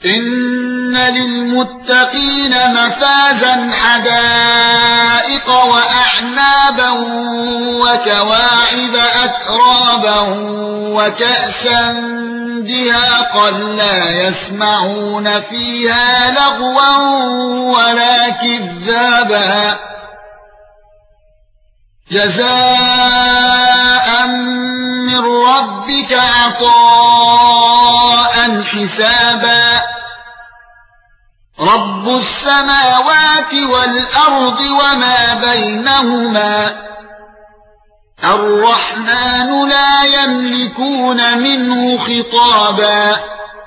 إن للمتقين مفازا حدائق وأعنابا وكواعب أترابا وكأسا دهاقا لا يسمعون فيها لغوا ولا كذابا جزاء من ربك عطاء حسابا رب السماوات والأرض وما بينهما الرحمن لا يملكون منه خطابا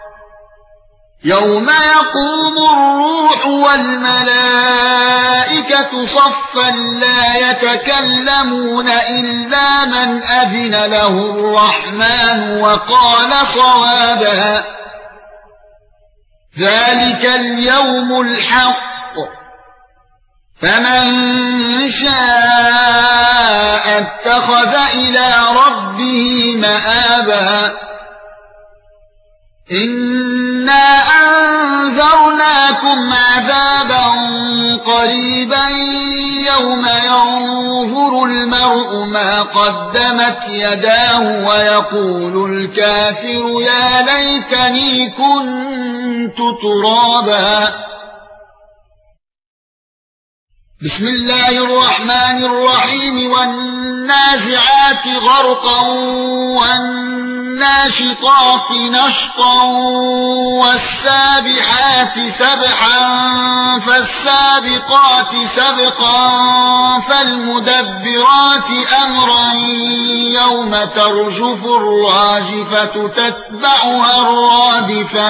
يوم يقوم الروح والملائكة صفا لا يتكلمون إلا من أذن له الرحمن وقال صوابا ذلك اليوم الحق فمن شاء اتخذ إلى ربه مآبا إنا أنذرناكم عذابا قريبا يوم ينظر المرء ما قدمت يداه ويقول الكافر يا ليتني كنت ترابا بسم الله الرحمن الرحيم والنازعات غرقا والناشطات نشطا والسابحات سبحا فالسابقات سبقا فالمدبرات أمرا يوم ترجف الراجفة تتبعها الرادفة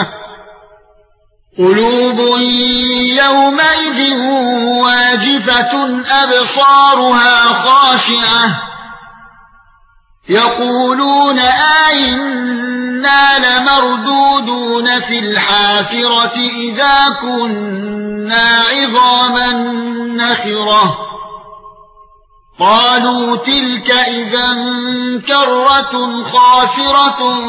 قلوب يومئذ واجفة أبصارها خاشعة يقولون أئنا لمردودون في الحافرة إذا كنا عظاما نخرة قالوا تلك إذا كرة خاسرة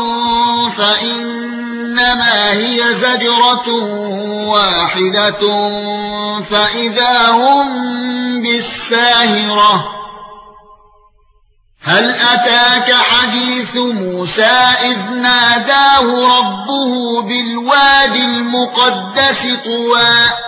فإنما هي زجرة واحدة فإذا هم بالساهرة هل أتاك حديث موسى إذ ناداه ربه بالوادي المقدس طوى